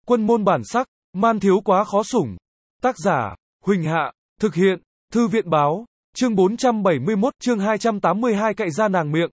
Quân môn bản sắc, man thiếu quá khó sủng. Tác giả, Huỳnh Hạ, thực hiện, Thư viện báo, chương 471, chương 282 cậy ra nàng miệng.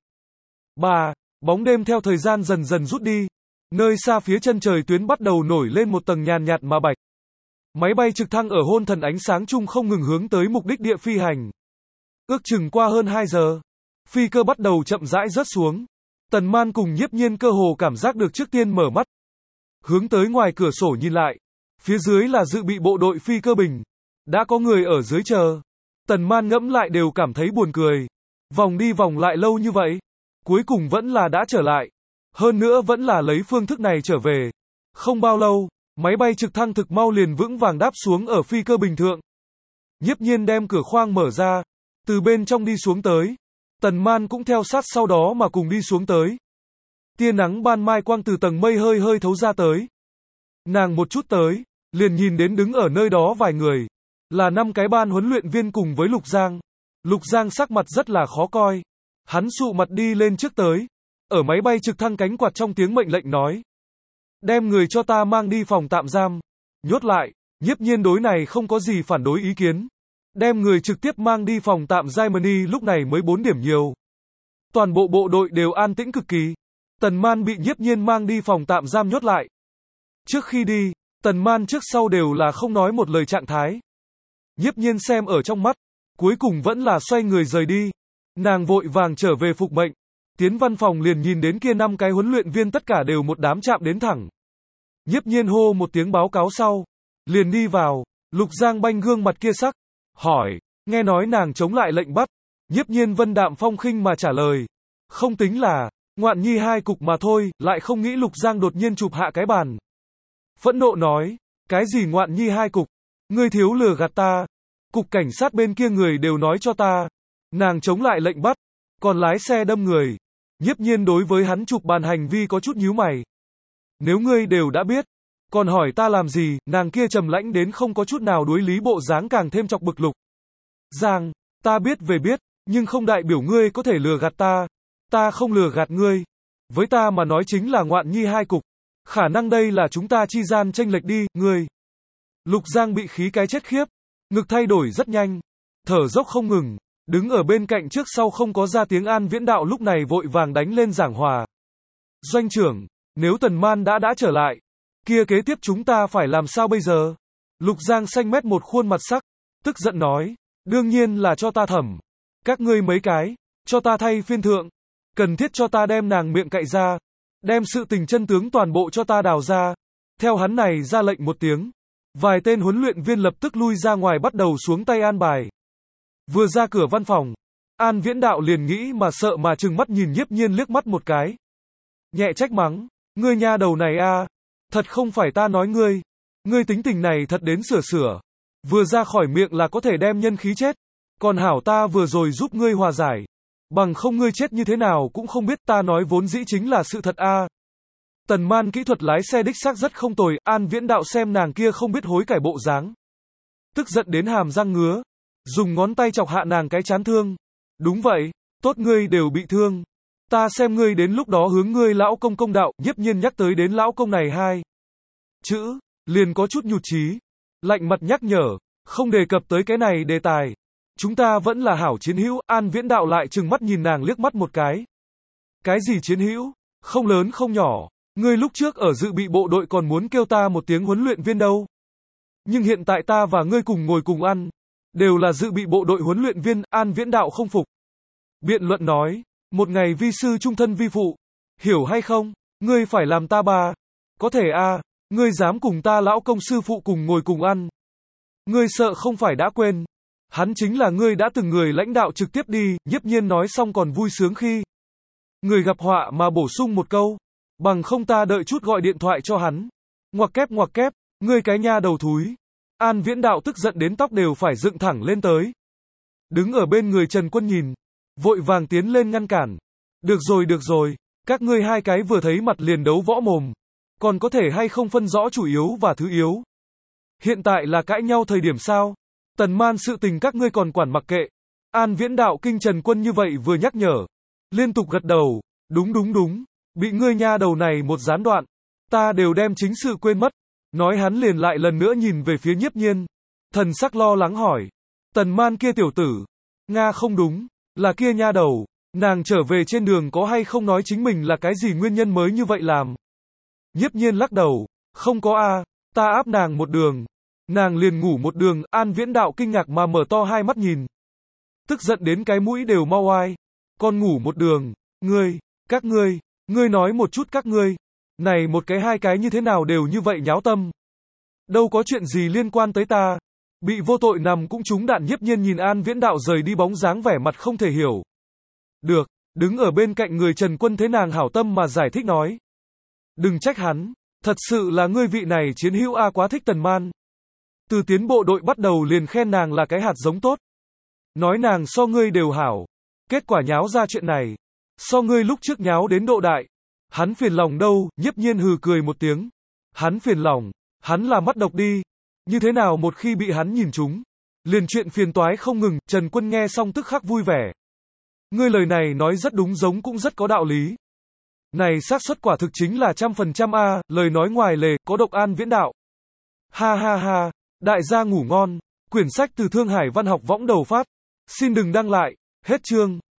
3. Bóng đêm theo thời gian dần dần rút đi. Nơi xa phía chân trời tuyến bắt đầu nổi lên một tầng nhàn nhạt mà bạch. Máy bay trực thăng ở hôn thần ánh sáng chung không ngừng hướng tới mục đích địa phi hành. Ước chừng qua hơn 2 giờ, phi cơ bắt đầu chậm rãi rớt xuống. Tần Man cùng Nhiếp Nhiên cơ hồ cảm giác được trước tiên mở mắt. Hướng tới ngoài cửa sổ nhìn lại. Phía dưới là dự bị bộ đội phi cơ bình. Đã có người ở dưới chờ. Tần Man ngẫm lại đều cảm thấy buồn cười. Vòng đi vòng lại lâu như vậy. Cuối cùng vẫn là đã trở lại. Hơn nữa vẫn là lấy phương thức này trở về. Không bao lâu, máy bay trực thăng thực mau liền vững vàng đáp xuống ở phi cơ bình thượng. Nhiếp Nhiên đem cửa khoang mở ra. Từ bên trong đi xuống tới. Tần Man cũng theo sát sau đó mà cùng đi xuống tới. Tia nắng ban mai quang từ tầng mây hơi hơi thấu ra tới. Nàng một chút tới, liền nhìn đến đứng ở nơi đó vài người. Là 5 cái ban huấn luyện viên cùng với Lục Giang. Lục Giang sắc mặt rất là khó coi. Hắn sụ mặt đi lên trước tới. Ở máy bay trực thăng cánh quạt trong tiếng mệnh lệnh nói. Đem người cho ta mang đi phòng tạm giam. Nhốt lại, Nhiếp Nhiên đối này không có gì phản đối ý kiến. Đem người trực tiếp mang đi phòng tạm Germany lúc này mới 4 điểm nhiều. Toàn bộ bộ đội đều an tĩnh cực kỳ. Tần Man bị Nhiếp Nhiên mang đi phòng tạm giam nhốt lại. Trước khi đi, Tần Man trước sau đều là không nói một lời trạng thái. Nhiếp Nhiên xem ở trong mắt, cuối cùng vẫn là xoay người rời đi. Nàng vội vàng trở về phục mệnh. Tiến văn phòng liền nhìn đến kia 5 cái huấn luyện viên tất cả đều một đám chạm đến thẳng. Nhiếp Nhiên hô một tiếng báo cáo sau, liền đi vào. Lục Giang banh gương mặt kia sắc, hỏi, nghe nói nàng chống lại lệnh bắt. Nhiếp Nhiên vân đạm phong khinh mà trả lời, không tính là ngoạn nhi 2 cục mà thôi. Lại không nghĩ Lục Giang đột nhiên chụp hạ cái bàn, phẫn nộ nói, cái gì ngoạn nhi 2 cục, ngươi thiếu lừa gạt ta. Cục cảnh sát bên kia người đều nói cho ta, nàng chống lại lệnh bắt, còn lái xe đâm người. Nhiếp Nhiên đối với hắn chụp bàn hành vi có chút nhíu mày. Nếu ngươi đều đã biết, còn hỏi ta làm gì? Nàng kia trầm lãnh đến không có chút nào đối lý bộ dáng càng thêm chọc bực Lục Giang. Ta biết về biết, nhưng không đại biểu ngươi có thể lừa gạt ta. Ta không lừa gạt ngươi. Với ta mà nói chính là ngoạn nhi 2 cục. Khả năng đây là chúng ta chi gian chênh lệch đi, ngươi. Lục Giang bị khí cái chết khiếp. Ngực thay đổi rất nhanh. Thở dốc không ngừng. Đứng ở bên cạnh trước sau không có ra tiếng. An Viễn Đạo lúc này vội vàng đánh lên giảng hòa. Doanh trưởng, nếu Tần Man đã trở lại, kia kế tiếp chúng ta phải làm sao bây giờ? Lục Giang xanh mét một khuôn mặt sắc, tức giận nói, đương nhiên là cho ta thẩm. Các ngươi mấy cái, cho ta thay phiên thượng. Cần thiết cho ta đem nàng miệng cậy ra. Đem sự tình chân tướng toàn bộ cho ta đào ra. Theo hắn này ra lệnh một tiếng. Vài tên huấn luyện viên lập tức lui ra ngoài bắt đầu xuống tay an bài. Vừa ra cửa văn phòng, An Viễn Đạo liền nghĩ mà sợ mà trừng mắt nhìn Nhiếp Nhiên liếc mắt một cái. Nhẹ trách mắng, ngươi nha đầu này a, thật không phải ta nói ngươi. Ngươi tính tình này thật đến sửa. Vừa ra khỏi miệng là có thể đem nhân khí chết. Còn hảo ta vừa rồi giúp ngươi hòa giải. Bằng không ngươi chết như thế nào cũng không biết, ta nói vốn dĩ chính là sự thật a. Tần Man kỹ thuật lái xe đích xác rất không tồi. An Viễn Đạo xem nàng kia không biết hối cải bộ dáng, tức giận đến hàm răng ngứa. Dùng ngón tay chọc hạ nàng cái chán thương. Đúng vậy, tốt ngươi đều bị thương. Ta xem ngươi đến lúc đó hướng ngươi lão công công đạo. Nhiếp Nhiên nhắc tới đến lão công này 2 chữ, liền có chút nhụt chí. Lạnh mặt nhắc nhở, không đề cập tới cái này đề tài. Chúng ta vẫn là hảo chiến hữu. An Viễn Đạo lại trừng mắt nhìn nàng liếc mắt một cái. Cái gì chiến hữu? Không lớn không nhỏ. Ngươi lúc trước ở dự bị bộ đội còn muốn kêu ta một tiếng huấn luyện viên đâu. Nhưng hiện tại ta và ngươi cùng ngồi cùng ăn. Đều là dự bị bộ đội huấn luyện viên. An Viễn Đạo không phục. Biện luận nói, một ngày vi sư trung thân vi phụ. Hiểu hay không? Ngươi phải làm ta bà. Có thể a, ngươi dám cùng ta lão công sư phụ cùng ngồi cùng ăn. Ngươi sợ không phải đã quên. Hắn chính là ngươi đã từng người lãnh đạo trực tiếp đi. Nhiếp Nhiên nói xong còn vui sướng khi người gặp họa mà bổ sung một câu. Bằng không ta đợi chút gọi điện thoại cho hắn. Ngoặc kép, ngươi cái nha đầu thúi. An Viễn Đạo tức giận đến tóc đều phải dựng thẳng lên tới. Đứng ở bên người Trần Quân nhìn, vội vàng tiến lên ngăn cản. Được rồi, các ngươi 2 cái vừa thấy mặt liền đấu võ mồm. Còn có thể hay không phân rõ chủ yếu và thứ yếu? Hiện tại là cãi nhau thời điểm sao? Tần Man sự tình các ngươi còn quản mặc kệ. An Viễn Đạo kinh Trần Quân như vậy vừa nhắc nhở. Liên tục gật đầu, đúng. Bị ngươi nha đầu này một gián đoạn. Ta đều đem chính sự quên mất. Nói hắn liền lại lần nữa nhìn về phía Nhiếp Nhiên. Thần sắc lo lắng hỏi. Tần Man kia tiểu tử. Nga không đúng. Là kia nha đầu. Nàng trở về trên đường có hay không nói chính mình là cái gì nguyên nhân mới như vậy làm. Nhiếp Nhiên lắc đầu. Không có a, ta áp nàng một đường. Nàng liền ngủ một đường. An Viễn Đạo kinh ngạc mà mở to hai mắt nhìn. Tức giận đến cái mũi đều mau oai. Con ngủ một đường. Các ngươi nói một chút các ngươi. Này một cái hai cái như thế nào đều như vậy nháo tâm. Đâu có chuyện gì liên quan tới ta. Bị vô tội nằm cũng trúng đạn. Nhiếp Nhiên nhìn An Viễn Đạo rời đi bóng dáng vẻ mặt không thể hiểu. Được, đứng ở bên cạnh người Trần Quân thế nàng hảo tâm mà giải thích nói. Đừng trách hắn, thật sự là ngươi vị này chiến hữu A quá thích Tần Man. Từ tiến bộ đội bắt đầu liền khen nàng là cái hạt giống tốt. Nói nàng so ngươi đều hảo. Kết quả nháo ra chuyện này. So ngươi lúc trước nháo đến độ đại. Hắn phiền lòng đâu, Nhiếp Nhiên hừ cười một tiếng. Hắn phiền lòng, hắn là mắt độc đi. Như thế nào một khi bị hắn nhìn trúng. Liền chuyện phiền toái không ngừng, Trần Quân nghe xong tức khắc vui vẻ. Ngươi lời này nói rất đúng giống cũng rất có đạo lý. Này xác suất quả thực chính là 100% a, lời nói ngoài lề, có độc An Viễn Đạo. Ha ha ha, đại gia ngủ ngon. Quyển sách từ Thương Hải Văn học võng đầu phát. Xin đừng đăng lại, hết chương.